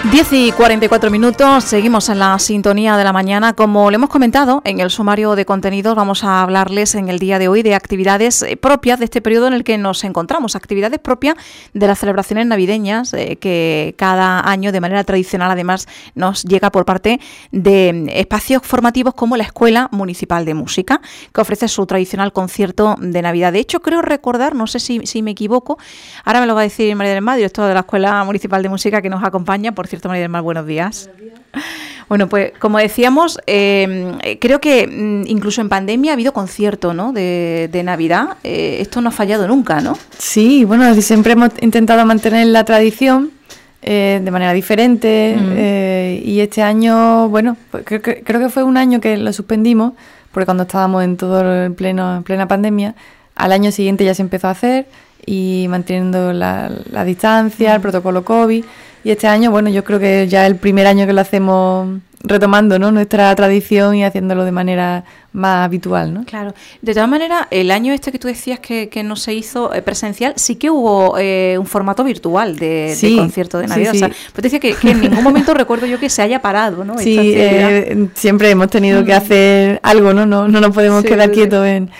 10:44, seguimos en la sintonía de la mañana. Como le hemos comentado en el sumario de contenidos, vamos a hablarles en el día de hoy de actividades propias de este periodo en el que nos encontramos, actividades propias de las celebraciones navideñas que cada año de manera tradicional además nos llega por parte de espacios formativos como la Escuela Municipal de Música, que ofrece su tradicional concierto de Navidad. De hecho, creo recordar, no sé si me equivoco, ahora me lo va a decir María del Mar, directora de la Escuela Municipal de Música, que nos acompaña. Por cierto, María del Mar, buenos días. Buenos días. Bueno, pues como decíamos, creo que incluso en pandemia ha habido concierto, ¿no?, de Navidad. Esto no ha fallado nunca, ¿no? Sí, bueno, siempre hemos intentado mantener la tradición de manera diferente. Y este año, bueno, pues creo que fue un año que lo suspendimos, porque cuando estábamos en plena pandemia, al año siguiente ya se empezó a hacer, y manteniendo la distancia, el protocolo COVID. Y este año, bueno, yo creo que ya es el primer año que lo hacemos retomando, ¿no?, nuestra tradición y haciéndolo de manera más habitual, ¿no? Claro. De todas maneras, el año este que tú decías que no se hizo presencial, sí que hubo un formato virtual de concierto de Navidad. Sí, sí. O sea, pues decía que en ningún momento recuerdo yo que se haya parado, ¿no? Sí, siempre hemos tenido que hacer algo, ¿no? No nos podemos quedar quietos en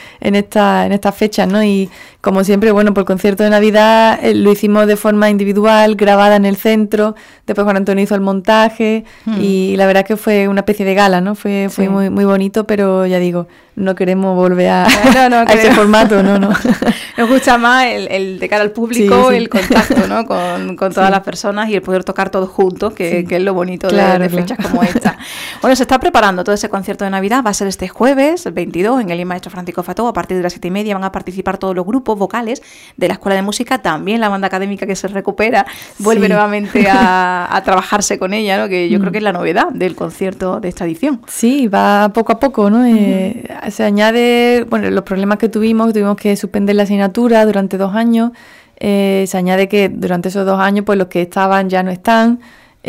estas fechas, ¿no? Y como siempre, bueno, por el concierto de Navidad lo hicimos de forma individual, grabada en el centro. Después Juan Antonio hizo el montaje y la verdad que fue una especie de gala, ¿no? Fue muy, muy bonito, pero ya digo, no queremos volver a ese formato, no. Nos gusta más el de cara al público, el contacto, ¿no?, con todas las personas y el poder tocar todos juntos, que es lo bonito de fechas como esta. Bueno, se está preparando todo ese concierto de Navidad, va a ser este jueves, el 22, en el Maestro Francisco Fató, a partir de las 7:30 van a participar todos los grupos vocales de la Escuela de Música, también la banda académica que se recupera, vuelve nuevamente a trabajarse con ella, ¿no?, que yo creo que es la novedad del concierto de esta edición. Sí, va poco a poco, ¿no? Se añade, bueno, los problemas que tuvimos que suspender la asignatura durante 2 años, se añade que durante esos 2 años, pues los que estaban ya no están,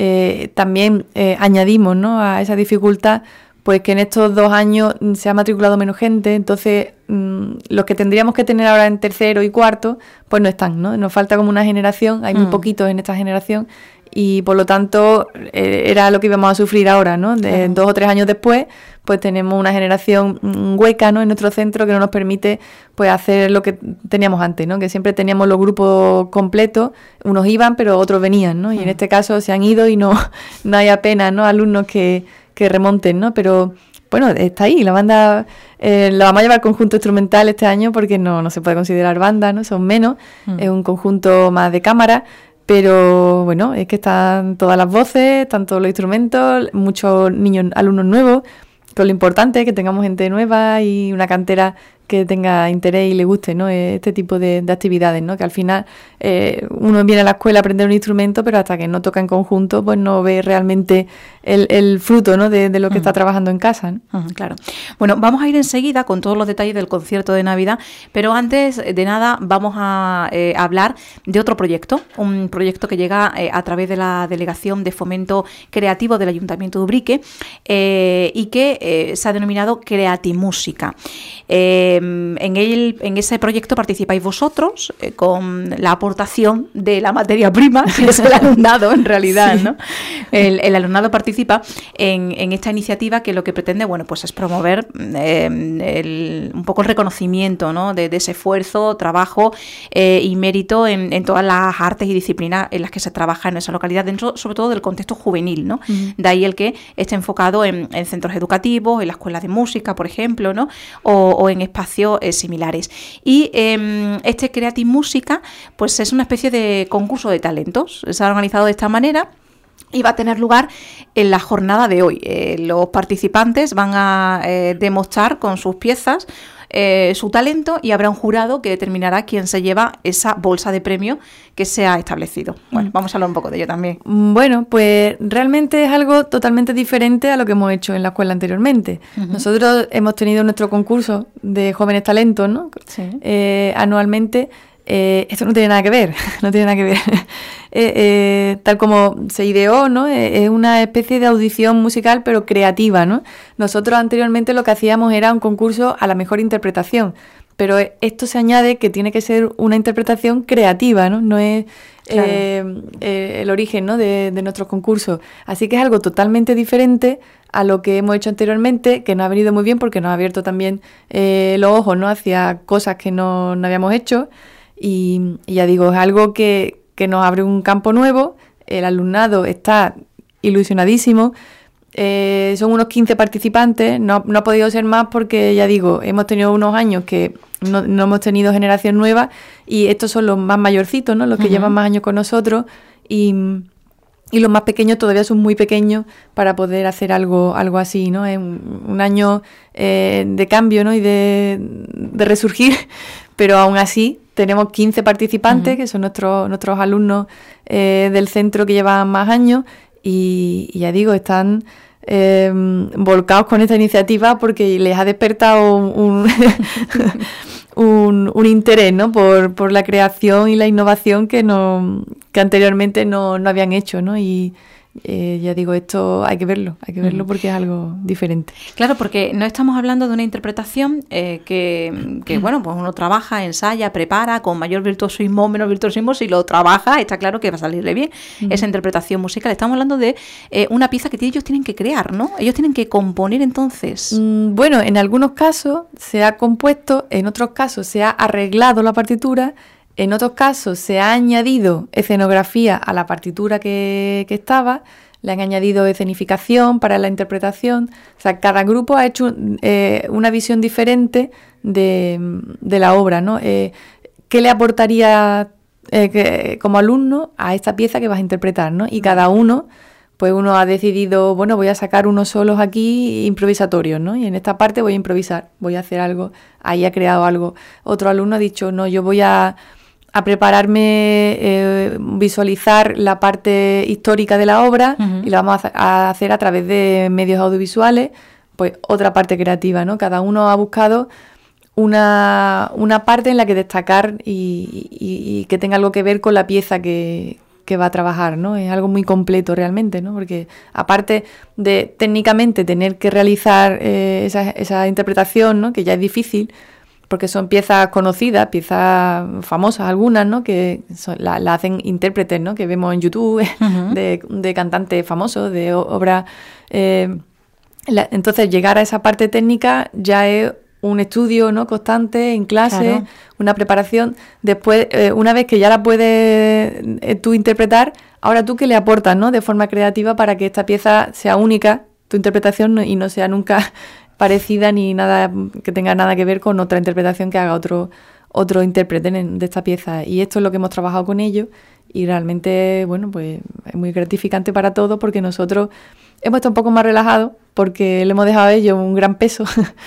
también añadimos, ¿no?, a esa dificultad, pues que en estos 2 años se ha matriculado menos gente, entonces los que tendríamos que tener ahora en tercero y cuarto, pues no están, ¿no? Nos falta como una generación, hay muy poquitos en esta generación, y por lo tanto era lo que íbamos a sufrir ahora, ¿no? 2 o 3 años después, pues tenemos una generación hueca, ¿no?, en nuestro centro, que no nos permite pues hacer lo que teníamos antes, ¿no?, que siempre teníamos los grupos completos, unos iban pero otros venían, ¿no? Y en este caso se han ido y no hay apenas, ¿no?, alumnos que remonten, ¿no? Pero bueno, está ahí, la banda la vamos a llevar conjunto instrumental este año, porque no se puede considerar banda, ¿no? Son menos, es un conjunto más de cámara. Pero bueno, es que están todas las voces, están todos los instrumentos, muchos niños, alumnos nuevos, con lo importante es que tengamos gente nueva y una cantera que tenga interés y le guste, ¿no?, este tipo de actividades, ¿no?, que al final uno viene a la escuela a aprender un instrumento, pero hasta que no toca en conjunto, pues no ve realmente el fruto, ¿no?, de lo que está trabajando en casa, ¿no? Claro. Bueno, vamos a ir enseguida con todos los detalles del concierto de Navidad, pero antes de nada vamos a hablar de otro proyecto, un proyecto que llega a través de la Delegación de Fomento Creativo del Ayuntamiento de Ubrique y que se ha denominado Creatimúsica. En ese proyecto participáis vosotros con la aportación de la materia prima, que es el alumnado en realidad, ¿no? El alumnado participa en esta iniciativa, que lo que pretende, bueno, pues es promover un poco el reconocimiento, ¿no?, de ese esfuerzo, trabajo y mérito en todas las artes y disciplinas en las que se trabaja en esa localidad, dentro sobre todo del contexto juvenil, ¿no? De ahí el que esté enfocado en centros educativos, en la escuela de música, por ejemplo, ¿no?, o en espacios similares. Y este Creatimúsica, pues es una especie de concurso de talentos. Se ha organizado de esta manera y va a tener lugar en la jornada de hoy. Los participantes van a demostrar con sus piezas su talento, y habrá un jurado que determinará quién se lleva esa bolsa de premio que se ha establecido. Bueno, vamos a hablar un poco de ello también. Bueno, pues realmente es algo totalmente diferente a lo que hemos hecho en la escuela anteriormente. Nosotros hemos tenido nuestro concurso de jóvenes talentos, ¿no? Sí. Anualmente. Esto no tiene nada que ver, tal como se ideó, ¿no? Es una especie de audición musical, pero creativa, ¿no? Nosotros anteriormente lo que hacíamos era un concurso a la mejor interpretación, pero esto se añade que tiene que ser una interpretación creativa, ¿no? No es el origen, ¿no? de nuestros concursos. Así que es algo totalmente diferente a lo que hemos hecho anteriormente, que nos ha venido muy bien porque nos ha abierto también los ojos, ¿no? Hacia cosas que no habíamos hecho. Y ya digo, es algo que nos abre un campo nuevo. El alumnado está ilusionadísimo. Son unos 15 participantes, no ha podido ser más porque, ya digo, hemos tenido unos años que no hemos tenido generación nueva y estos son los más mayorcitos, ¿no? Los que llevan más años con nosotros y los más pequeños todavía son muy pequeños para poder hacer algo así, ¿no? Es un año de cambio, ¿no? Y de resurgir, pero aún así tenemos 15 participantes que son nuestros alumnos del centro que llevan más años y ya digo, están volcados con esta iniciativa porque les ha despertado un interés, ¿no? por la creación y la innovación que anteriormente no habían hecho, ¿no? Y ya digo, esto hay que verlo porque es algo diferente. Claro, porque no estamos hablando de una interpretación que bueno, pues uno trabaja, ensaya, prepara con mayor virtuosismo o menos virtuosismo. Si lo trabaja, está claro que va a salirle bien esa interpretación musical. Estamos hablando de una pieza que ellos tienen que crear, ¿no? Ellos tienen que componer entonces. Bueno, en algunos casos se ha compuesto, en otros casos se ha arreglado la partitura. En otros casos se ha añadido escenografía a la partitura que estaba, le han añadido escenificación para la interpretación. O sea, cada grupo ha hecho una visión diferente de la obra, ¿no? ¿Qué le aportaría como alumno a esta pieza que vas a interpretar, ¿no? Y cada uno, pues uno ha decidido, bueno, voy a sacar unos solos aquí improvisatorios, ¿no? Y en esta parte voy a improvisar, voy a hacer algo, ahí ha creado algo. Otro alumno ha dicho, no, yo voy a prepararme, visualizar la parte histórica de la obra y lo vamos a hacer a través de medios audiovisuales, pues otra parte creativa, ¿no? Cada uno ha buscado una parte en la que destacar y que tenga algo que ver con la pieza que va a trabajar, ¿no? Es algo muy completo realmente, ¿no? Porque aparte de técnicamente tener que realizar esa interpretación, ¿no? Que ya es difícil, porque son piezas conocidas, piezas famosas algunas, ¿no? Que la hacen intérpretes, ¿no? Que vemos en YouTube de cantantes famosos, de obras. Entonces, llegar a esa parte técnica ya es un estudio, ¿no? Constante, en clase, claro. Una preparación. Después, una vez que ya la puedes tú interpretar, ahora tú qué le aportas, ¿no? De forma creativa para que esta pieza sea única, tu interpretación, y no sea nunca parecida ni nada que tenga nada que ver con otra interpretación que haga otro intérprete de esta pieza. Y esto es lo que hemos trabajado con ellos y realmente, bueno, pues es muy gratificante para todos porque nosotros hemos estado un poco más relajados porque le hemos dejado a ellos un gran peso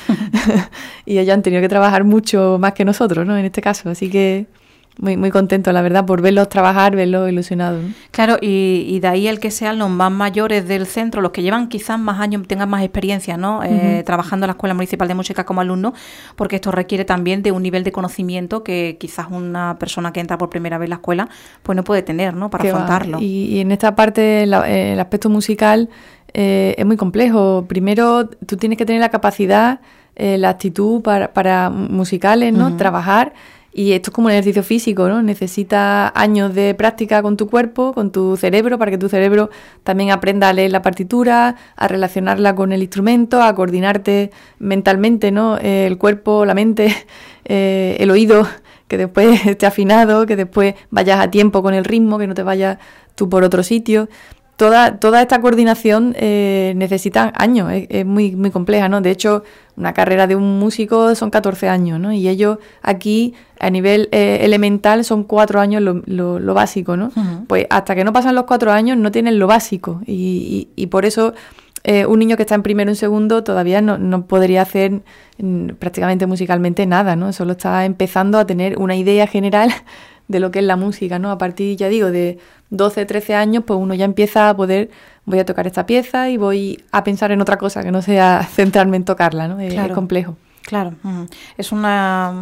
y ellos han tenido que trabajar mucho más que nosotros, ¿no? En este caso, así que muy, muy contento, la verdad, por verlos trabajar, verlos ilusionados, ¿no? Claro, y de ahí el que sean los más mayores del centro, los que llevan quizás más años, tengan más experiencia, ¿no? Trabajando en la Escuela Municipal de Música como alumno, porque esto requiere también de un nivel de conocimiento que quizás una persona que entra por primera vez en la escuela pues no puede tener, ¿no? Para afrontarlo. Y en esta parte, el aspecto musical es muy complejo. Primero, tú tienes que tener la capacidad, la actitud para musicales, ¿no? Trabajar. Y esto es como un ejercicio físico, ¿no? Necesitas años de práctica con tu cuerpo, con tu cerebro, para que tu cerebro también aprenda a leer la partitura, a relacionarla con el instrumento, a coordinarte mentalmente, ¿no? El cuerpo, la mente, el oído, que después esté afinado, que después vayas a tiempo con el ritmo, que no te vayas tú por otro sitio. Toda esta coordinación necesita años, es muy, muy compleja, ¿no? De hecho, una carrera de un músico son 14 años, ¿no? Y ellos aquí, a nivel elemental, son 4 años lo básico, ¿no? Pues hasta que no pasan los 4 años no tienen lo básico. Y por eso un niño que está en primero o en segundo todavía no podría hacer prácticamente musicalmente nada, ¿no? Solo está empezando a tener una idea general de lo que es la música, ¿no? A partir, ya digo, de 12, 13 años, pues uno ya empieza a poder, voy a tocar esta pieza y voy a pensar en otra cosa que no sea centrarme en tocarla, ¿no? Claro. Es complejo. Claro, es un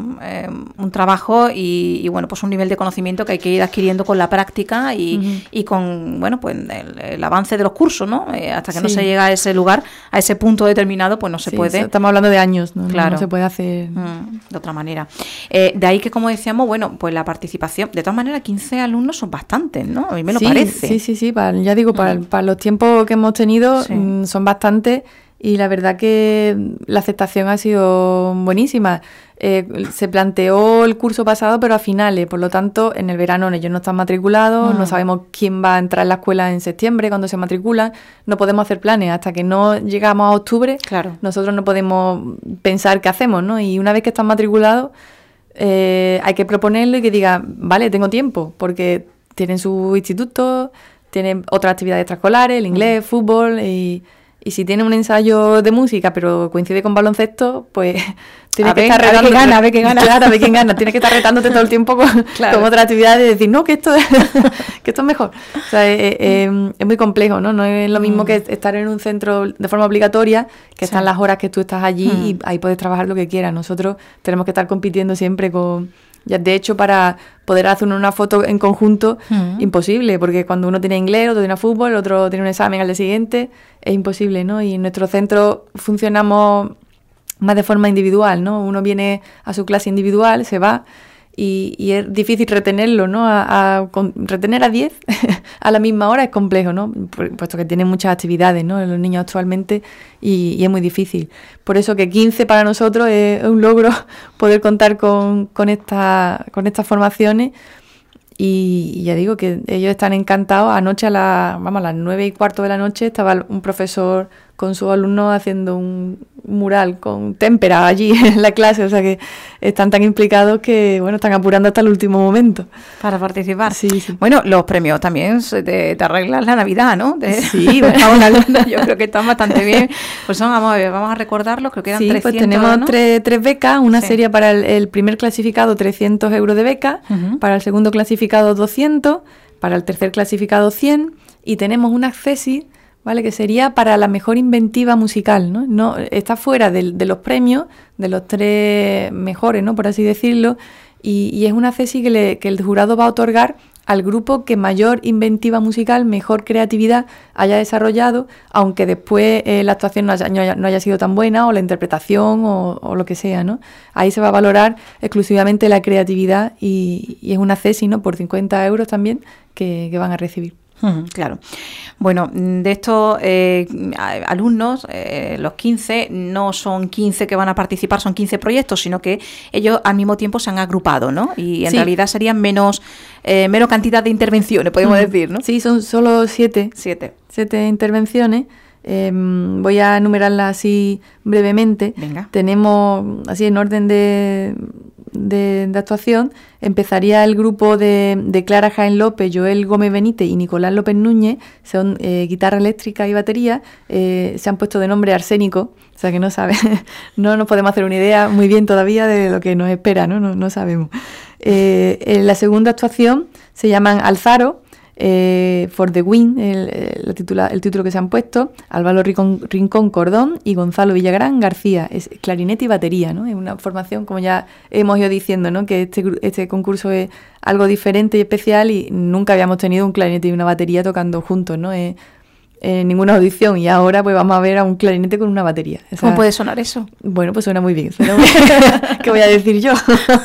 trabajo y bueno, pues un nivel de conocimiento que hay que ir adquiriendo con la práctica y con, bueno, pues el avance de los cursos, ¿no? Hasta que no se llega a ese lugar, a ese punto determinado, pues no se puede. Estamos hablando de años, ¿no? Claro. No se puede hacer de otra manera. De ahí que, como decíamos, bueno, pues la participación, de todas maneras, 15 alumnos son bastantes, ¿no? A mí me lo parece. Sí, ya digo, para los tiempos que hemos tenido son bastantes. Y la verdad que la aceptación ha sido buenísima. Se planteó el curso pasado, pero a finales. Por lo tanto, en el verano ellos no están matriculados, no sabemos quién va a entrar en la escuela en septiembre, cuando se matriculan. No podemos hacer planes. Hasta que no llegamos a octubre, nosotros no podemos pensar qué hacemos, ¿no? Y una vez que están matriculados, hay que proponerlo y que diga, vale, tengo tiempo, porque tienen su instituto, tienen otras actividades extraescolares, el inglés, fútbol y si tiene un ensayo de música, pero coincide con baloncesto, pues tienes que estar retando. A ver quién gana. Claro, a ver quién gana. Tienes que estar retándote todo el tiempo con otras actividades y decir, no, que esto es mejor. O sea, es muy complejo, ¿no? No es lo mismo que estar en un centro de forma obligatoria, que están las horas que tú estás allí y ahí puedes trabajar lo que quieras. Nosotros tenemos que estar compitiendo siempre con... Ya, de hecho, para poder hacer una foto en conjunto, imposible, porque cuando uno tiene inglés, otro tiene fútbol, otro tiene un examen al día siguiente, es imposible, ¿no? Y en nuestro centro funcionamos más de forma individual, ¿no? Uno viene a su clase individual, se va, y es difícil retenerlo, ¿no? Retener a 10 a la misma hora es complejo, ¿no? Puesto que tienen muchas actividades, ¿no? Los niños actualmente y es muy difícil. Por eso que 15 para nosotros es un logro poder contar con estas formaciones y ya digo que ellos están encantados. Anoche a las 9:15 de la noche estaba un profesor con sus alumnos haciendo un mural con témpera allí en la clase, o sea que están tan implicados que, bueno, están apurando hasta el último momento. Para participar. Sí. Bueno, los premios también te arreglan la Navidad, ¿no? Sí, yo creo que están bastante bien. Pues vamos a recordarlos, creo que eran 300, pues tenemos, ¿no? tres becas, una sería para el primer clasificado 300 euros de beca, para el segundo clasificado 200, para el tercer clasificado 100 y tenemos un accesis, ¿vale? Que sería para la mejor inventiva musical, ¿no? No está fuera de los premios, de los 3 mejores, ¿no? Por así decirlo, y es una CESI que el jurado va a otorgar al grupo que mayor inventiva musical, mejor creatividad haya desarrollado, aunque después la actuación no haya sido tan buena, o la interpretación, o lo que sea, ¿no? Ahí se va a valorar exclusivamente la creatividad y es una CESI, ¿no? Por 50 euros también que van a recibir. Claro. Bueno, de estos alumnos, los 15, no son 15 que van a participar, son 15 proyectos, sino que ellos al mismo tiempo se han agrupado, ¿no? Y en realidad serían menos cantidad de intervenciones, podemos decir, ¿no? Sí, son solo 7 intervenciones. Voy a enumerarlas así brevemente. Venga. Tenemos, así en orden de actuación, empezaría el grupo de Clara Jaén López, Joel Gómez Benítez y Nicolás López Núñez. Son guitarra eléctrica y batería. Se han puesto de nombre Arsénico, o sea que no saben, no nos podemos hacer una idea muy bien todavía de lo que nos espera, no sabemos. En la segunda actuación se llaman Alzaro, For the Win, el título que se han puesto, Álvaro Rincón Cordón y Gonzalo Villagrán García. Es clarinete y batería, ¿no? Es una formación, como ya hemos ido diciendo, ¿no? Que este concurso es algo diferente y especial y nunca habíamos tenido un clarinete y una batería tocando juntos, ¿no? En ninguna audición, y ahora pues vamos a ver a un clarinete con una batería. ¿Cómo puede sonar eso? Bueno, pues suena muy bien. ¿Qué voy a decir yo?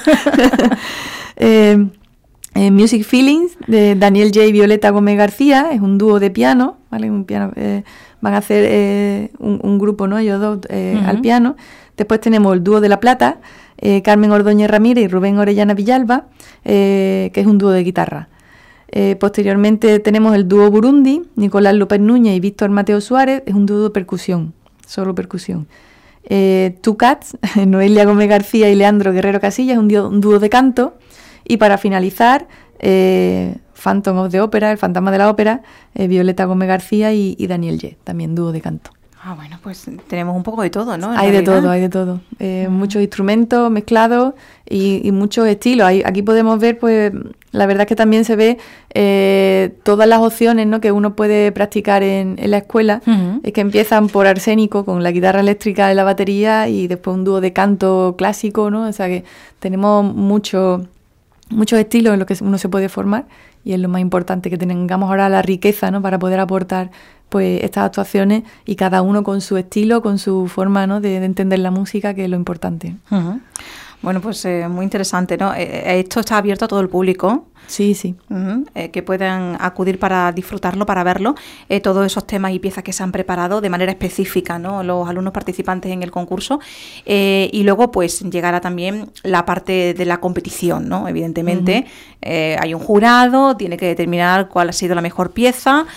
Music Feelings, de Daniel J. y Violeta Gómez García, es un dúo de piano, ¿vale? Un piano, van a hacer un grupo, ¿no? Ellos dos al piano. Después tenemos el dúo de La Plata, Carmen Ordóñez Ramírez y Rubén Orellana Villalba, que es un dúo de guitarra. Posteriormente tenemos el dúo Burundi, Nicolás López Núñez y Víctor Mateo Suárez, es un dúo de percusión, solo percusión. Two Cats, Noelia Gómez García y Leandro Guerrero Casillas, un dúo de canto. Y para finalizar, Phantom of the Opera, el fantasma de la ópera, Violeta Gómez García y Daniel Ye, también dúo de canto. Bueno, pues tenemos un poco de todo, ¿no? Hay de todo. Muchos instrumentos mezclados y muchos estilos. Aquí podemos ver pues la verdad es que también se ve todas las opciones, ¿no?, que uno puede practicar en la escuela. Es que empiezan por Arsénico con la guitarra eléctrica y la batería y después un dúo de canto clásico, ¿no? O sea que tenemos muchos estilos en los que uno se puede formar y es lo más importante, que tengamos ahora la riqueza, ¿no?, para poder aportar pues estas actuaciones y cada uno con su estilo, con su forma, ¿no?, de entender la música, que es lo importante. Bueno, pues muy interesante, ¿no? Esto está abierto a todo el público. Sí, sí. Que puedan acudir para disfrutarlo, para verlo, todos esos temas y piezas que se han preparado de manera específica, ¿no?, los alumnos participantes en el concurso. Y luego, pues, llegará también la parte de la competición, ¿no? Evidentemente, hay un jurado, tiene que determinar cuál ha sido la mejor pieza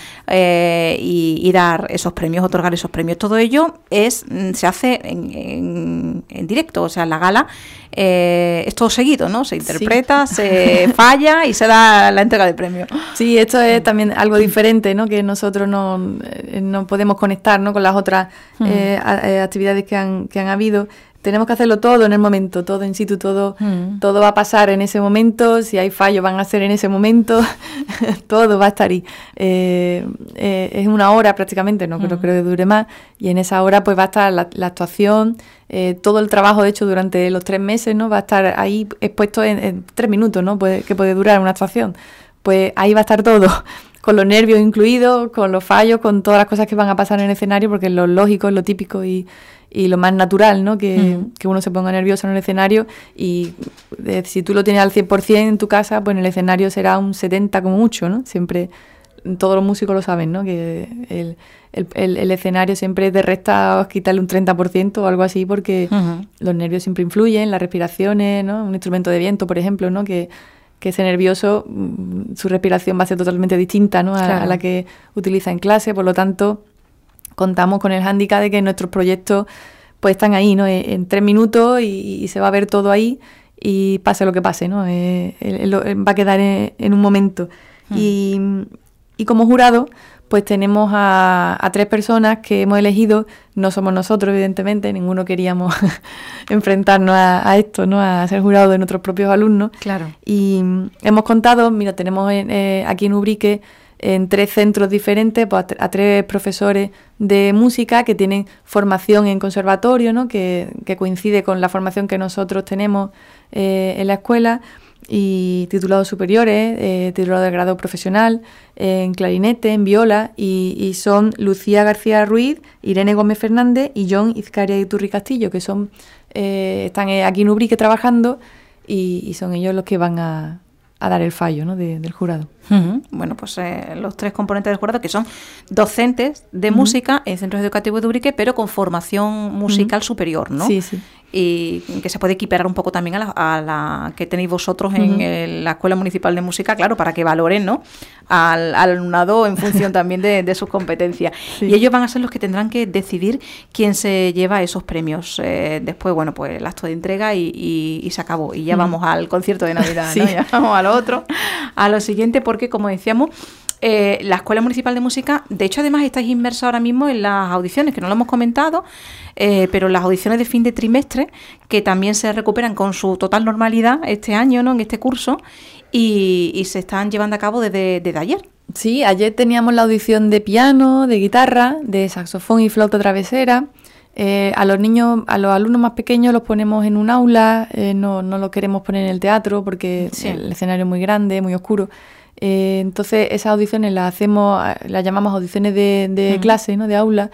y dar esos premios, otorgar esos premios. Todo ello se hace en directo, o sea, en la gala. Es todo seguido, ¿no? Se interpreta, se falla y se da la entrega de premios. Sí, esto es también algo diferente, ¿no?, que nosotros no podemos conectar, ¿no?, con las otras actividades que han habido. Tenemos que hacerlo todo en el momento, todo in situ, todo va a pasar en ese momento. Si hay fallos van a ser en ese momento. Todo va a estar ahí. Es una hora prácticamente, no creo que dure más, y en esa hora pues va a estar la actuación, todo el trabajo hecho durante los 3 meses, ¿no?, va a estar ahí expuesto en 3 minutos, ¿no?, que puede durar una actuación. Pues ahí va a estar todo, con los nervios incluidos, con los fallos, con todas las cosas que van a pasar en el escenario, porque es lo lógico, es lo típico y lo más natural, ¿no?, que uno se ponga nervioso en el escenario. Y si tú lo tienes al 100% en tu casa, pues en el escenario será un 70% como mucho, ¿no? Siempre, todos los músicos lo saben, ¿no?, que el escenario siempre te resta quitarle un 30% o algo así, porque los nervios siempre influyen, las respiraciones, ¿no? Un instrumento de viento, por ejemplo, ¿no?, que ese nervioso, su respiración va a ser totalmente distinta, ¿no?, a la que utiliza en clase. Por lo tanto, contamos con el hándicap de que nuestros proyectos pues están ahí, ¿no?, en 3 minutos y se va a ver todo ahí y pase lo que pase, ¿no? Va a quedar en un momento. Y como jurado pues tenemos a 3 personas que hemos elegido. No somos nosotros, evidentemente, ninguno queríamos enfrentarnos a esto, ¿no?, a ser jurado de nuestros propios alumnos. Claro. Y hemos contado, mira, tenemos aquí en Ubrique en 3 centros diferentes, pues a 3 profesores de música que tienen formación en conservatorio, ¿no?, que coincide con la formación que nosotros tenemos en la escuela, y titulados superiores, titulados de grado profesional, en clarinete, en viola, y son Lucía García Ruiz, Irene Gómez Fernández y John Izcaria Iturri Castillo, que están aquí en Ubrique trabajando, y son ellos los que van a dar el fallo, ¿no?, del jurado. Bueno, pues los 3 componentes del jurado, que son docentes de música en centros educativos de Ubrique, pero con formación musical superior, ¿no? Sí, sí. Y que se puede equiparar un poco también a la que tenéis vosotros en la Escuela Municipal de Música, claro, para que valoren, ¿no?, al alumnado en función también de sus competencias. Sí. Y ellos van a ser los que tendrán que decidir quién se lleva esos premios. Después, bueno, pues el acto de entrega y se acabó. Y ya vamos al concierto de Navidad, ¿no? Ya vamos a lo otro, a lo siguiente, porque, como decíamos, la Escuela Municipal de Música, de hecho, además estáis inmersos ahora mismo en las audiciones, que no lo hemos comentado, pero las audiciones de fin de trimestre, que también se recuperan con su total normalidad este año, ¿no?, en este curso, y se están llevando a cabo desde ayer. Sí, ayer teníamos la audición de piano, de guitarra, de saxofón y flauta travesera. A los alumnos más pequeños los ponemos en un aula, no los queremos poner en el teatro porque el escenario es muy grande, muy oscuro. Entonces esas audiciones las llamamos audiciones de clase, ¿no?, de aula.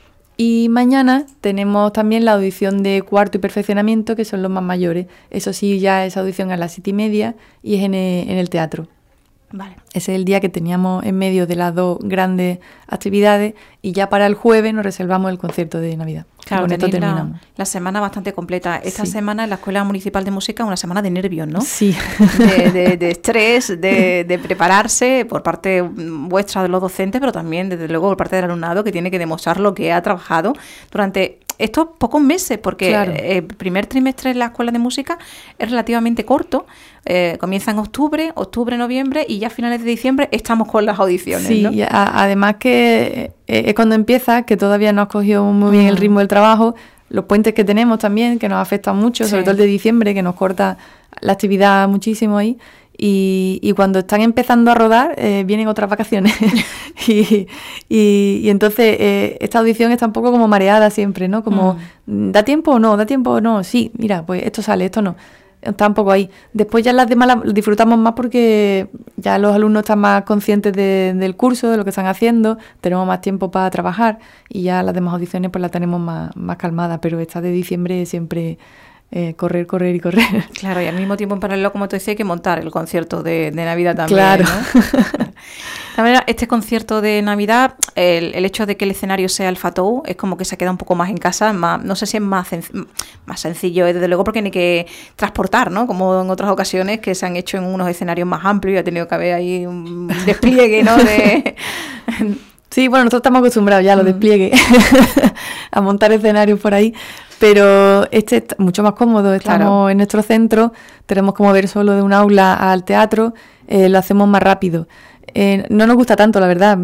Y mañana tenemos también la audición de cuarto y perfeccionamiento, que son los más mayores. Eso sí, ya esa audición a las 7:30 y es en el teatro. Vale. Ese es el día que teníamos en medio de las 2 grandes actividades, y ya para el jueves nos reservamos el concierto de Navidad. Claro, con esto terminamos. La semana bastante completa. Esta semana en la Escuela Municipal de Música es una semana de nervios, ¿no? Sí. De estrés, de prepararse por parte vuestra de los docentes, pero también, desde luego, por parte del alumnado, que tiene que demostrar lo que ha trabajado durante estos pocos meses, porque el primer trimestre en la Escuela de Música es relativamente corto. Comienza en octubre, noviembre, y ya a finales de diciembre estamos con las audiciones, sí, ¿no? Y además que es cuando empieza, que todavía no has cogido muy bien el ritmo del trabajo, los puentes que tenemos también, que nos afectan mucho, sobre todo el de diciembre, que nos corta la actividad muchísimo ahí, Y cuando están empezando a rodar, vienen otras vacaciones. y entonces esta audición está un poco como mareada siempre, ¿no? Como, ¿da tiempo o no? ¿Da tiempo o no? Sí, mira, pues esto sale, esto no. Está un poco ahí. Después ya las demás las disfrutamos más porque ya los alumnos están más conscientes del curso, de lo que están haciendo, tenemos más tiempo para trabajar y ya las demás audiciones pues las tenemos más calmadas, pero esta de diciembre siempre... correr y correr. Claro, y al mismo tiempo en paralelo, como tú decías, hay que montar el concierto de Navidad también, claro. ¿no? También este concierto de Navidad, el hecho de que el escenario sea el Fatou, es como que se queda un poco más en casa, no sé si es más sencillo, desde luego, porque hay que transportar, ¿no? Como en otras ocasiones que se han hecho en unos escenarios más amplios y ha tenido que haber ahí un despliegue, ¿no? Sí, bueno, nosotros estamos acostumbrados ya a los despliegues, a montar escenarios por ahí, pero este es mucho más cómodo, estamos en nuestro centro, tenemos como ver solo de un aula al teatro, lo hacemos más rápido. No nos gusta tanto, la verdad,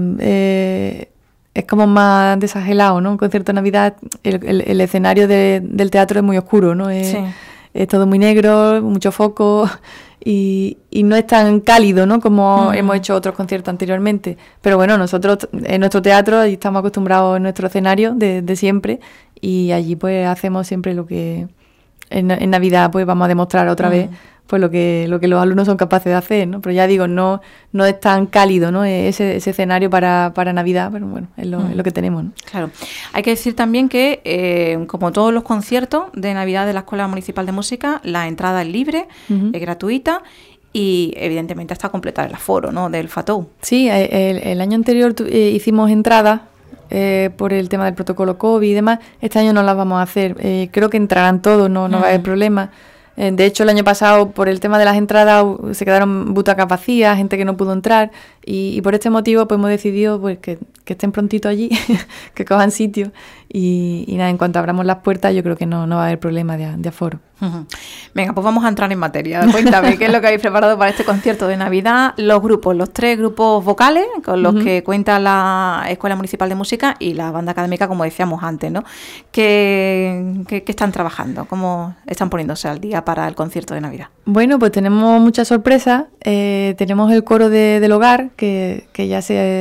es como más desagelado, ¿no? Un concierto de Navidad, el escenario del teatro es muy oscuro, ¿no? Es todo muy negro, mucho foco... Y no es tan cálido, ¿no? Como hemos hecho otros conciertos anteriormente. Pero bueno, nosotros en nuestro teatro allí estamos acostumbrados en nuestro escenario de siempre y allí pues hacemos siempre lo que en Navidad pues vamos a demostrar otra vez pues lo que los alumnos son capaces de hacer, ¿no? Pero ya digo, no es tan cálido, ¿no? Ese escenario para Navidad, pero bueno, es lo que tenemos, ¿no? Claro. Hay que decir también que, como todos los conciertos de Navidad de la Escuela Municipal de Música, la entrada es libre, es gratuita y evidentemente hasta completar el aforo, ¿no? Del Fatou. Sí, el año anterior hicimos entradas por el tema del protocolo COVID y demás. Este año no las vamos a hacer. Creo que entrarán todos, no va a haber problema. De hecho, el año pasado, por el tema de las entradas, se quedaron butacas vacías, gente que no pudo entrar, y por este motivo pues hemos decidido pues que estén prontito allí, que cojan sitio, y nada, en cuanto abramos las puertas yo creo que no va a haber problema de aforo. Venga, pues vamos a entrar en materia. Cuéntame, ¿qué es lo que habéis preparado para este concierto de Navidad? Los 3 grupos vocales con los que cuenta la Escuela Municipal de Música y la banda académica, como decíamos antes, ¿no? ¿Qué están trabajando? ¿Cómo están poniéndose al día para el concierto de Navidad? Bueno, pues tenemos muchas sorpresas. Tenemos el coro del hogar, que ya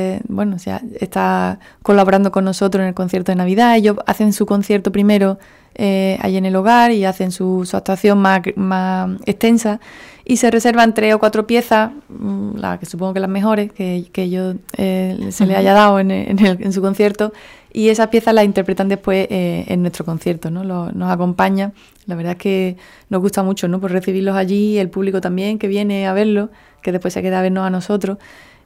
está colaborando con nosotros en el concierto de Navidad. Ellos hacen su concierto primero allí en el hogar y hacen su actuación más extensa y se reservan 3 o 4 piezas, las que supongo que las mejores que ellos se les haya dado en su concierto, y esas piezas las interpretan después en nuestro concierto, ¿no? Nos acompaña. La verdad es que nos gusta mucho, ¿no? Por recibirlos allí, el público también que viene a verlo, que después se queda a vernos a nosotros.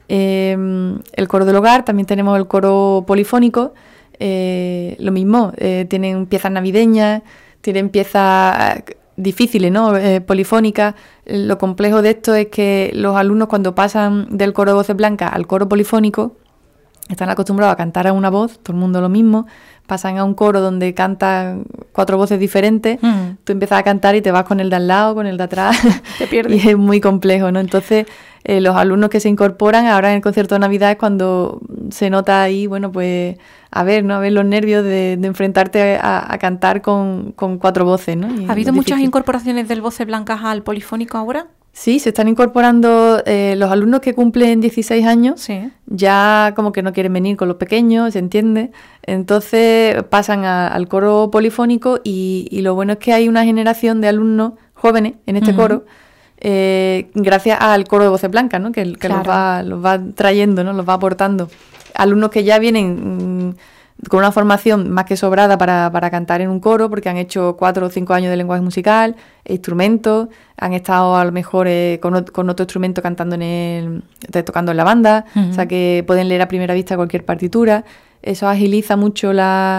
El coro del hogar, también tenemos el coro polifónico. Lo mismo, tienen piezas navideñas, tienen piezas difíciles, ¿no? Polifónicas. Lo complejo de esto es que los alumnos, cuando pasan del coro de voces blancas al coro polifónico, están acostumbrados a cantar a una voz, todo el mundo lo mismo, pasan a un coro donde cantan 4 voces diferentes, tú empiezas a cantar y te vas con el de al lado, con el de atrás, te pierdes. Y es muy complejo, ¿no? Entonces, los alumnos que se incorporan ahora en el concierto de Navidad es cuando se nota ahí, bueno, pues a ver los nervios de enfrentarte a cantar con 4 voces, ¿no? ¿Ha habido muchas incorporaciones del voces blancas al polifónico ahora? Sí, se están incorporando los alumnos que cumplen 16 años, sí. Ya como que no quieren venir con los pequeños, ¿se entiende? Entonces pasan al coro polifónico y lo bueno es que hay una generación de alumnos jóvenes en este coro, gracias al coro de voces blancas, ¿no? Que claro. los va trayendo, ¿no? Los va aportando. Alumnos que ya vienen con una formación más que sobrada para cantar en un coro, porque han hecho 4 o 5 años de lenguaje musical, instrumentos, han estado a lo mejor con otro instrumento cantando tocando en la banda, o sea que pueden leer a primera vista cualquier partitura. Eso agiliza mucho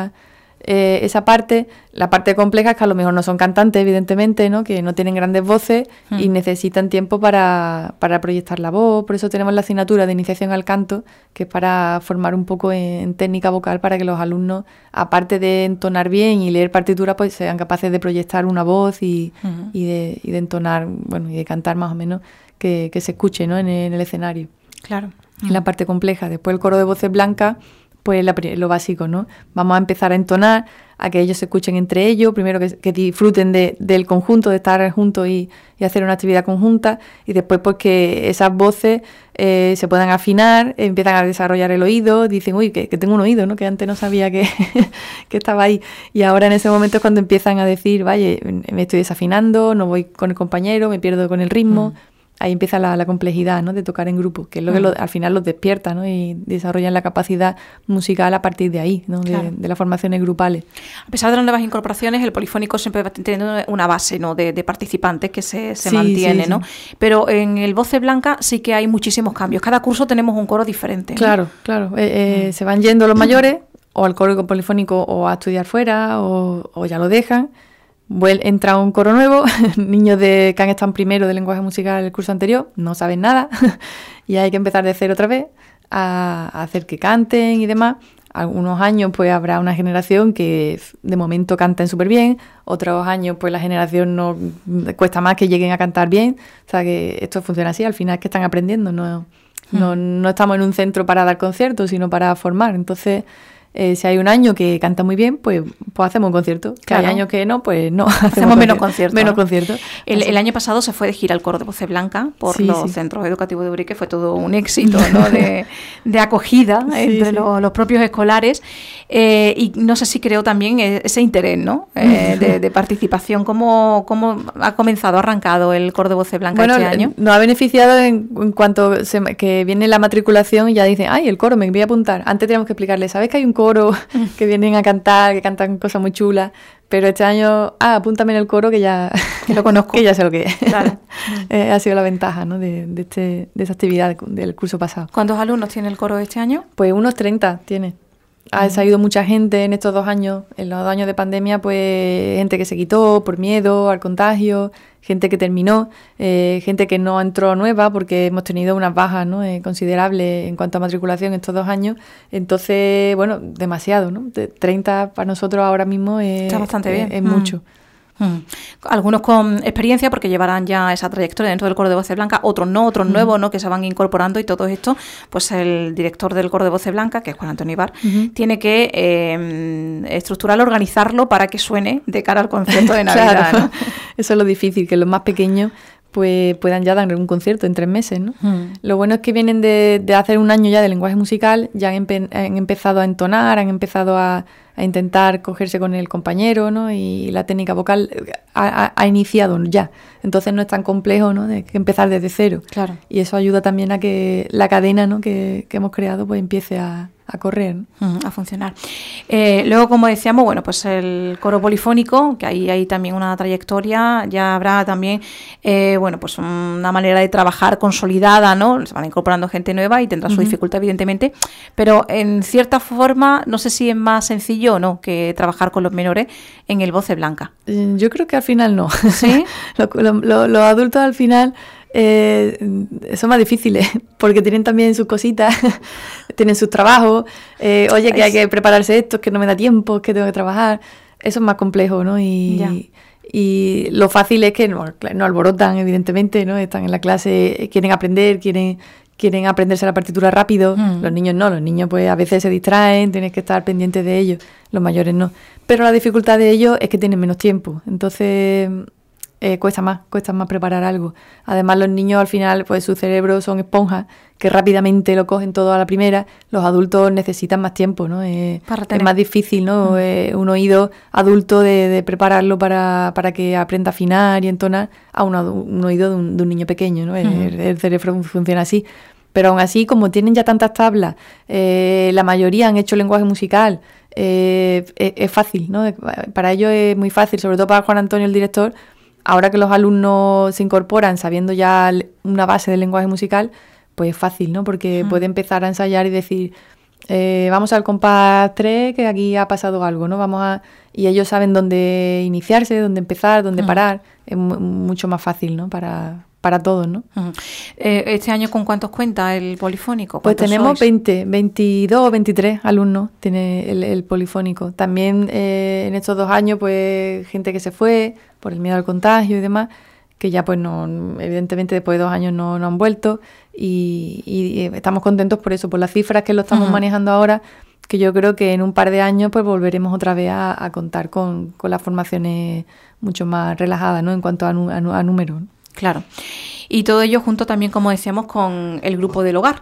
esa parte. La parte compleja es que a lo mejor no son cantantes, evidentemente, ¿no? Que no tienen grandes voces y necesitan tiempo para proyectar la voz. Por eso tenemos la asignatura de iniciación al canto, que es para formar un poco en técnica vocal para que los alumnos, aparte de entonar bien y leer partituras, pues sean capaces de proyectar una voz y de entonar, bueno, y de cantar más o menos, que se escuche, ¿no? en el escenario. Claro. En la parte compleja. Después el coro de voces blancas, pues lo básico, ¿no? Vamos a empezar a entonar, a que ellos se escuchen entre ellos, primero que disfruten del conjunto, de estar juntos y hacer una actividad conjunta, y después pues que esas voces se puedan afinar, empiezan a desarrollar el oído, dicen, uy, que tengo un oído, ¿no? Que antes no sabía que estaba ahí, y ahora en ese momento es cuando empiezan a decir, vaya, me estoy desafinando, no voy con el compañero, me pierdo con el ritmo. Ahí empieza la complejidad, ¿no? De tocar en grupo, que es lo que al final los despierta, ¿no? Y desarrollan la capacidad musical a partir de ahí, ¿no? Claro. De las formaciones grupales. A pesar de las nuevas incorporaciones, el polifónico siempre va teniendo una base, ¿no? de participantes que se mantiene, ¿no? Sí. Pero en el Voces Blancas sí que hay muchísimos cambios. Cada curso tenemos un coro diferente, ¿no? Claro. Se van yendo los mayores o al coro polifónico o a estudiar fuera o ya lo dejan. Entra un coro nuevo, niños que han estado en primero de lenguaje musical el curso anterior, no saben nada y hay que empezar de cero otra vez a hacer que canten y demás. Algunos años pues habrá una generación que de momento canten súper bien, otros años pues la generación no cuesta más que lleguen a cantar bien, o sea que esto funciona así, al final es que están aprendiendo, no estamos en un centro para dar conciertos, sino para formar, entonces... si hay un año que canta muy bien, pues hacemos un concierto. Claro. Hay años que no, pues no. Hacemos menos conciertos. Menos conciertos. El año pasado se fue de gira el coro de Voces Blancas por los centros educativos de Urique. Fue todo un éxito, ¿no? de acogida entre los propios escolares. Y no sé si creó también ese interés, ¿no? De participación. ¿Cómo ha comenzado, ha arrancado el coro de Voces Blancas este año? Nos ha beneficiado en cuanto que viene la matriculación y ya dicen, ay, el coro, me voy a apuntar. Antes teníamos que explicarle, ¿sabes que hay un coro que vienen a cantar, que cantan cosas muy chulas? Pero este año, apúntame en el coro que ya lo conozco, que ya sé lo que es. Claro. Ha sido la ventaja, ¿no? de esa actividad del curso pasado. ¿Cuántos alumnos tiene el coro este año? Pues unos 30 tiene. Se ha ido mucha gente en estos 2 años. En los 2 años de pandemia, pues gente que se quitó por miedo al contagio, gente que terminó, gente que no entró nueva porque hemos tenido unas bajas, ¿no? Considerables en cuanto a matriculación estos 2 años. Entonces, bueno, demasiado, ¿no? 30 para nosotros ahora mismo está bastante bien. Es mucho. Algunos con experiencia porque llevarán ya esa trayectoria dentro del coro de Voces Blancas, otros no, otros nuevos, ¿no? Que se van incorporando, y todo esto, pues el director del coro de Voces Blancas, que es Juan Antonio Ibar, tiene que estructurarlo, organizarlo para que suene de cara al concierto de Navidad, claro. ¿no? Eso es lo difícil, que los más pequeños pues puedan ya dar un concierto en 3 meses, ¿no? Lo bueno es que vienen de hacer un año ya de lenguaje musical, ya han empezado a entonar, han empezado a intentar cogerse con el compañero, ¿no? Y la técnica vocal ha iniciado ya. Entonces no es tan complejo, ¿no? De que empezar desde cero. Claro. Y eso ayuda también a que la cadena, ¿no? que hemos creado pues empiece a correr, ¿no? A funcionar. Luego, como decíamos, bueno, pues el coro polifónico, que ahí hay también una trayectoria, ya habrá también, bueno, pues una manera de trabajar consolidada, ¿no? Se van incorporando gente nueva y tendrá su dificultad, evidentemente, pero en cierta forma, no sé si es más sencillo o no que trabajar con los menores en el Voces Blancas. Yo creo que al final no. ¿Sí? Los adultos al final son más difíciles porque tienen también sus cositas, tienen sus trabajos, oye, que hay que prepararse esto, que no me da tiempo, que tengo que trabajar. Eso es más complejo, ¿no? Y lo fácil es que no alborotan, evidentemente, ¿no? Están en la clase, quieren aprender, quieren aprenderse la partitura rápido. Los niños no, los niños pues a veces se distraen, tienes que estar pendiente de ellos, los mayores no. Pero la dificultad de ellos es que tienen menos tiempo, entonces cuesta más preparar algo. Además los niños al final pues su cerebro son esponjas que rápidamente lo cogen todo a la primera. Los adultos necesitan más tiempo, ¿no? Es más difícil, ¿no? Un oído adulto de prepararlo para que aprenda a afinar y entonar a un oído de un niño pequeño, ¿no? El cerebro funciona así. Pero aún así, como tienen ya tantas tablas, la mayoría han hecho lenguaje musical, es fácil, ¿no? Para ellos es muy fácil, sobre todo para Juan Antonio, el director. Ahora que los alumnos se incorporan sabiendo ya una base del lenguaje musical, pues es fácil, ¿no? Porque puede empezar a ensayar y decir, vamos al compás 3, que aquí ha pasado algo, ¿no? Y ellos saben dónde iniciarse, dónde empezar, dónde parar. Es mucho más fácil, ¿no? Para todos, ¿no? ¿Este año con cuántos cuenta el polifónico? Pues tenemos 22 o 23 alumnos tiene el polifónico. También en estos 2 años, pues gente que se fue por el miedo al contagio y demás, que ya pues no, evidentemente después de 2 años no han vuelto y estamos contentos por eso, por las cifras que lo estamos manejando ahora, que yo creo que en un par de años pues volveremos otra vez a contar con las formaciones mucho más relajadas, ¿no? En cuanto a números. Claro. Y todo ello junto también, como decíamos, con el grupo del hogar.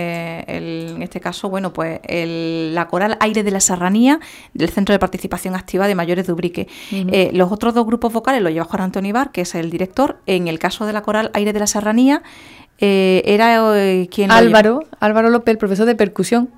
En este caso, bueno, pues la coral Aire de la Serranía del Centro de Participación Activa de Mayores de Ubrique. Uh-huh. Los otros dos grupos vocales los lleva Juan Antonio Ibar, que es el director. En el caso de la coral Aire de la Serranía, era quien... Álvaro López, el profesor de percusión.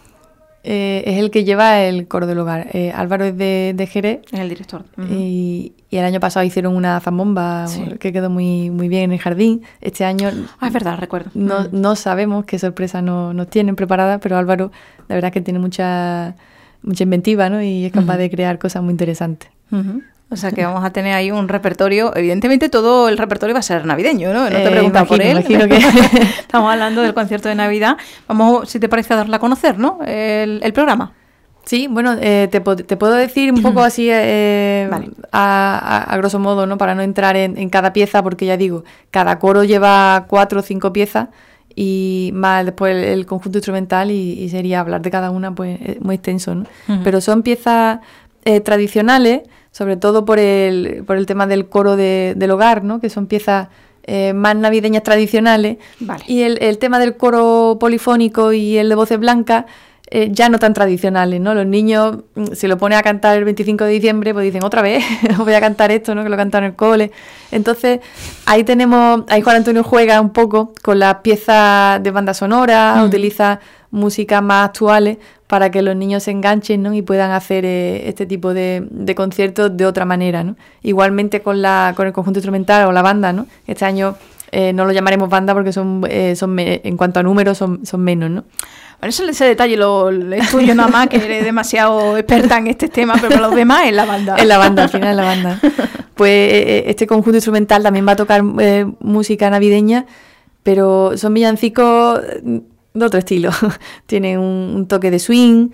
Es el que lleva el coro del hogar. Álvaro es de Jerez. Es el director. Uh-huh. Y el año pasado hicieron una zambomba que quedó muy, muy bien en el jardín. Este año... es verdad, recuerdo. No sabemos qué sorpresa nos tienen preparadas, pero Álvaro, la verdad es que tiene mucha inventiva, ¿no? Y es capaz de crear cosas muy interesantes. Uh-huh. O sea que vamos a tener ahí un repertorio, evidentemente todo el repertorio va a ser navideño, ¿no? No te preguntas por él. Imagino que... Estamos hablando del concierto de Navidad. Vamos, si te parece, a darle a conocer, ¿no? El programa. Sí, bueno, te puedo decir un poco así vale. a grosso modo, ¿no? Para no entrar en cada pieza, porque ya digo, cada coro lleva 4 o 5 piezas y más después el conjunto instrumental y sería hablar de cada una pues muy extenso, ¿no? Uh-huh. Pero son piezas tradicionales, sobre todo por el tema del coro del hogar, ¿no? Que son piezas más navideñas tradicionales. Vale. Y el tema del coro polifónico y el de voces blancas ya no tan tradicionales, ¿no? Los niños, si lo pones a cantar el 25 de diciembre, pues dicen, otra vez, voy a cantar esto, ¿no? Que lo cantan en el cole. Entonces, ahí Juan Antonio juega un poco con las piezas de banda sonora, utiliza músicas más actuales para que los niños se enganchen, ¿no? Y puedan hacer este tipo de conciertos de otra manera, ¿no? Igualmente con el conjunto instrumental o la banda, ¿no? Este año no lo llamaremos banda porque son en cuanto a números son menos, ¿no? Bueno, ese detalle es tuyo nada más, que eres demasiado experta en este tema, pero para los demás es la banda. Es la banda, al final es la banda. Pues este conjunto instrumental también va a tocar música navideña, pero son villancicos de otro estilo. Tienen un toque de swing,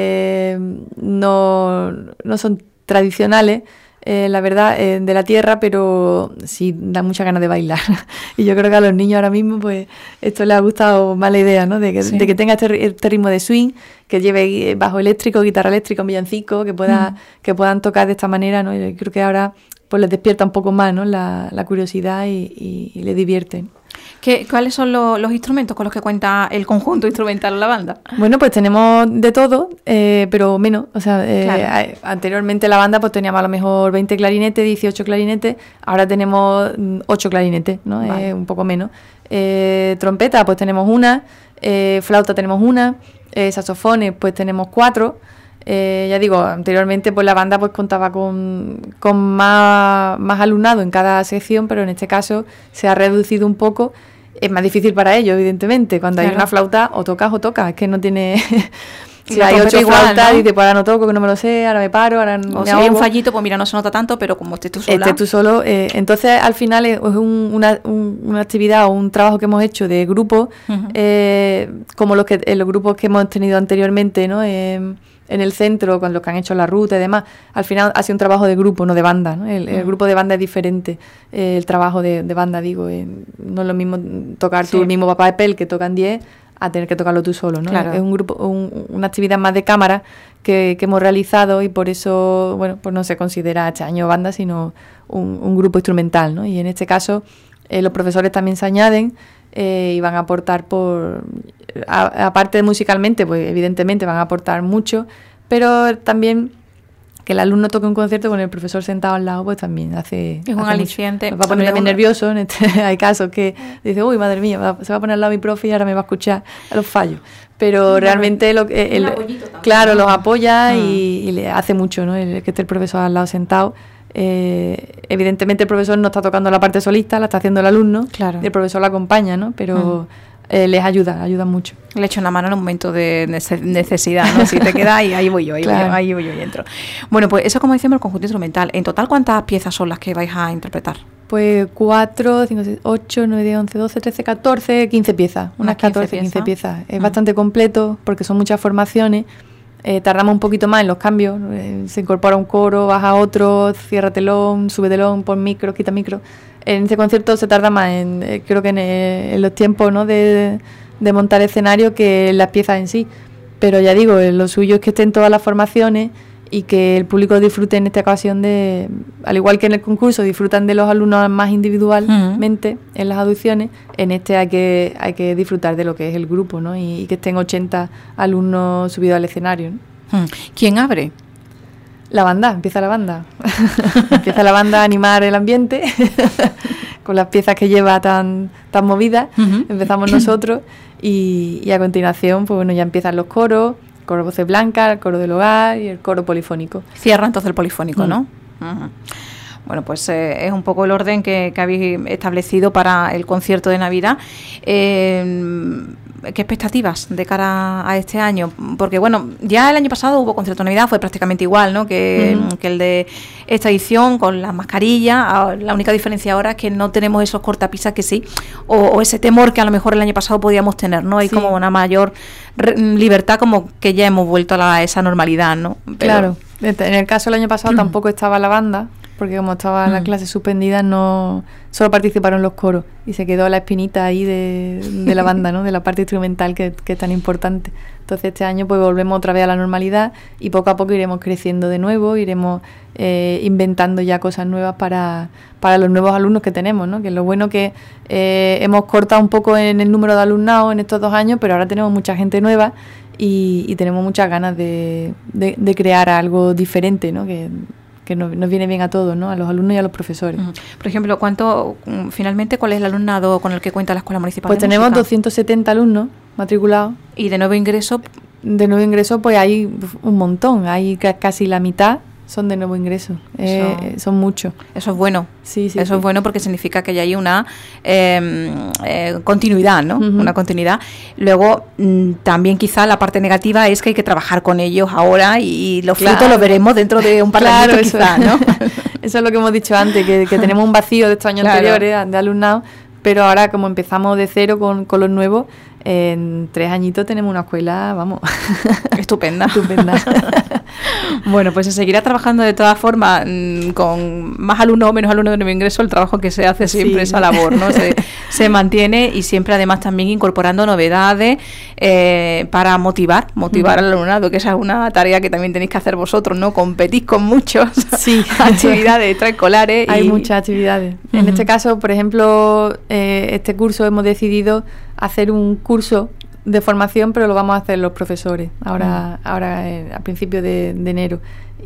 no son tradicionales, la verdad, de la tierra, pero sí da muchas ganas de bailar. Y yo creo que a los niños ahora mismo, pues, esto les ha gustado más la idea, ¿no? De que tenga este ritmo de swing, que lleve bajo eléctrico, guitarra eléctrica, un villancico, que puedan tocar de esta manera, ¿no? Yo creo que ahora pues les despierta un poco más, ¿no? La curiosidad y les divierte. ¿Cuáles son los instrumentos con los que cuenta el conjunto instrumental o la banda? Bueno, pues tenemos de todo, pero menos. O sea, claro. Anteriormente la banda pues teníamos a lo mejor 20 clarinetes, 18 clarinetes, ahora tenemos 8 clarinetes, ¿no? Vale. Un poco menos. Trompeta, pues tenemos una, flauta tenemos una, saxofones, pues tenemos 4. Ya digo, anteriormente pues la banda pues contaba con más alumnado en cada sección, pero en este caso se ha reducido un poco. Es más difícil para ellos, evidentemente. Cuando hay una flauta, o tocas, es que no tiene... Si hay 8 flautas, ¿no? Dices, pues ahora no toco, que no me lo sé, ahora me paro, ahora o si hay un fallito, pues mira, no se nota tanto, pero como estés tú solo... entonces, al final es una actividad o un trabajo que hemos hecho de grupo, uh-huh. Como los grupos que hemos tenido anteriormente, ¿no? En el centro, con los que han hecho la ruta y demás. Al final ha sido un trabajo de grupo, no de banda, ¿no? El grupo de banda es diferente. El trabajo de banda, digo, no es lo mismo tocar tú el mismo Papá de Pel, que tocan 10, a tener que tocarlo tú solo, ¿no? Claro. Es un grupo, una actividad más de cámara que hemos realizado y por eso, bueno, pues no se considera este año banda, sino un grupo instrumental, ¿no? Y en este caso los profesores también se añaden y van a aportar aparte de musicalmente, pues evidentemente van a aportar mucho, pero también que el alumno toque un concierto con el profesor sentado al lado, pues también hace un aliciente. Nos va a poner también nervioso. Hay casos que dice, uy, madre mía, se va a poner al lado mi profe y ahora me va a escuchar a los fallos. Pero realmente claro, los apoya y le hace mucho, ¿no? El que esté el profesor al lado sentado. Evidentemente el profesor no está tocando la parte solista, la está haciendo el alumno, claro. Y el profesor la acompaña, ¿no? Pero les ayuda mucho. Le echo una mano en un momento de necesidad, ¿no? Si te quedas ahí voy yo, ahí voy yo y entro. Bueno, pues eso, como decíamos, el conjunto instrumental. En total, ¿cuántas piezas son las que vais a interpretar? Pues 4, 5, 6, 8, 9, 10, 11, 12, 13, 14, 15 piezas. Unas 14, 15 piezas. Es bastante completo porque son muchas formaciones. Tardamos un poquito más en los cambios. Se incorpora un coro, baja otro, cierra telón, sube telón, pon micro, quita micro. En este concierto se tarda más creo que en los tiempos, ¿no? de montar escenario que en las piezas en sí. Pero ya digo, lo suyo es que estén todas las formaciones y que el público disfrute en esta ocasión de, al igual que en el concurso disfrutan de los alumnos más individualmente en las audiciones, en este hay que disfrutar de lo que es el grupo, ¿no? Y que estén 80 alumnos subidos al escenario, ¿no? ¿Quién abre? La banda, empieza la banda. Empieza la banda a animar el ambiente con las piezas que lleva tan movidas. Empezamos nosotros y a continuación pues bueno, ya empiezan los coros, coro voces blancas, el coro del hogar y el coro polifónico. Cierra entonces el polifónico, ¿no? Bueno, pues es un poco el orden que habéis establecido para el concierto de Navidad. ¿Qué expectativas de cara a este año? Porque, bueno, ya el año pasado hubo concierto de Navidad, fue prácticamente igual, ¿no? Que el de esta edición, con las mascarillas. La única diferencia ahora es que no tenemos esos cortapisas que sí, o ese temor que a lo mejor el año pasado podíamos tener, ¿no? Hay como una mayor libertad, como que ya hemos vuelto a esa normalidad, ¿no? Pero... Claro, en el caso del año pasado tampoco estaba la banda, porque como estaba la clase suspendida, no solo participaron los coros y se quedó la espinita ahí de la banda, ¿no? De la parte instrumental que es tan importante. Entonces este año pues volvemos otra vez a la normalidad y poco a poco iremos creciendo de nuevo, iremos inventando ya cosas nuevas para los nuevos alumnos que tenemos, ¿no? Que es lo bueno que hemos cortado un poco en el número de alumnado en estos 2 años, pero ahora tenemos mucha gente nueva y tenemos muchas ganas de crear algo diferente, ¿no? Que nos viene bien a todos, ¿no? A los alumnos y a los profesores. Por ejemplo, finalmente, ¿cuál es el alumnado con el que cuenta la Escuela Municipal pues de Música? Pues tenemos 270 alumnos matriculados. ¿Y de nuevo ingreso? De nuevo ingreso, pues hay un montón, hay casi la mitad son de nuevo ingreso, son muchos. Eso es bueno. Sí, eso es bueno porque significa que ya hay una continuidad, ¿no? Una continuidad. Luego, también quizá la parte negativa es que hay que trabajar con ellos ahora y los frutos los veremos dentro de un par de años quizá, ¿no? Eso es lo que hemos dicho antes, que tenemos un vacío de estos años anteriores de alumnado, pero ahora como empezamos de cero con los nuevos, en 3 añitos tenemos una escuela, vamos, estupenda. Bueno, pues se seguirá trabajando de todas formas, con más alumnos o menos alumnos de nuevo ingreso. El trabajo que se hace siempre, esa labor, ¿no? Se mantiene, y siempre además también incorporando novedades para motivar al alumnado, que esa es una tarea que también tenéis que hacer vosotros, ¿no? Competís con muchos actividades extraescolares. Hay muchas actividades. En este caso, por ejemplo, este curso hemos decidido hacer un curso de formación, pero lo vamos a hacer los profesores ahora a principios de enero,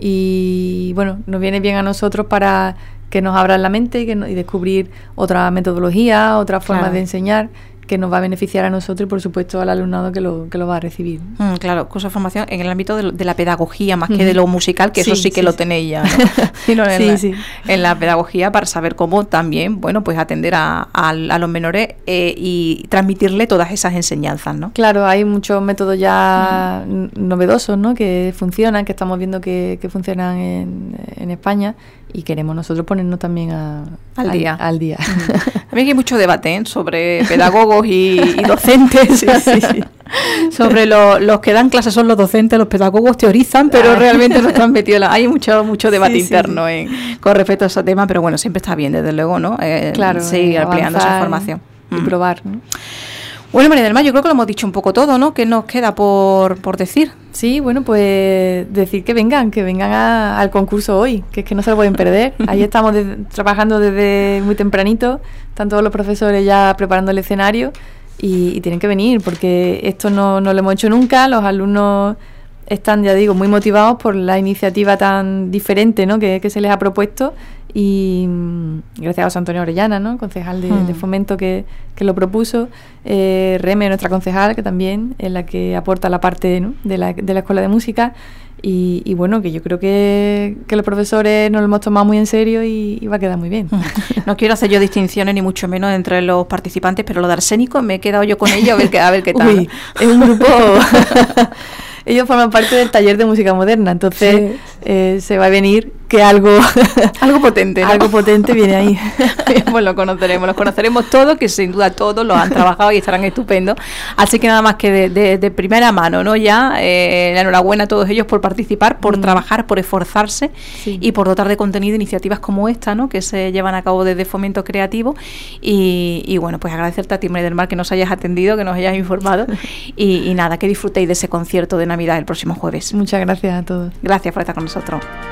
y bueno, nos viene bien a nosotros para que nos abran la mente y descubrir otra metodología, otras formas de enseñar, que nos va a beneficiar a nosotros y por supuesto al alumnado que lo va a recibir. Claro, curso de formación en el ámbito de la pedagogía más que de lo musical, que eso sí que lo tenéis ya, ¿no? Sino en la pedagogía, para saber cómo también, bueno, pues atender a los menores y transmitirle todas esas enseñanzas, ¿no? Claro, hay muchos métodos ya novedosos, ¿no? Que funcionan, que estamos viendo que funcionan en España, y queremos nosotros ponernos también al día. También hay mucho debate sobre pedagogos y docentes. Sobre los que dan clases son los docentes, los pedagogos teorizan, pero realmente no están metidos. Hay mucho debate interno con respecto a ese tema, pero bueno, siempre está bien, desde luego, ¿no? Seguir ampliando esa formación. Y probar, ¿no? Bueno, María del Mar, yo creo que lo hemos dicho un poco todo, ¿no? ¿Qué nos queda por decir? Sí, bueno, pues decir que vengan al concurso hoy, que es que no se lo pueden perder. Ahí estamos trabajando desde muy tempranito, están todos los profesores ya preparando el escenario y tienen que venir, porque esto no lo hemos hecho nunca. Los alumnos están, ya digo, muy motivados por la iniciativa tan diferente, ¿no? que se les ha propuesto, y gracias a José Antonio Orellana, ¿no? Concejal de Fomento, que lo propuso, Reme, nuestra concejal, que también es la que aporta la parte, ¿no? de la Escuela de Música, y bueno, que yo creo que los profesores nos lo hemos tomado muy en serio y va a quedar muy bien. No quiero hacer yo distinciones ni mucho menos entre los participantes, pero lo de Arsénico me he quedado yo con ellos a ver qué tal. Uy, es un grupo... Ellos forman parte del taller de música moderna, entonces se va a venir que algo potente, ¿no? Algo potente viene ahí. Pues los conoceremos todos, que sin duda todos los han trabajado y estarán estupendos. Así que nada más que de primera mano, ¿no? Ya la enhorabuena a todos ellos por participar, por trabajar, por esforzarse y por dotar de contenido iniciativas como esta, ¿no? Que se llevan a cabo desde Fomento Creativo. Y bueno, pues agradecerte a ti, María del Mar, que nos hayas atendido, que nos hayas informado y nada, que disfrutéis de ese concierto de Navidad el próximo jueves. Muchas gracias a todos. Gracias por estar con nosotros.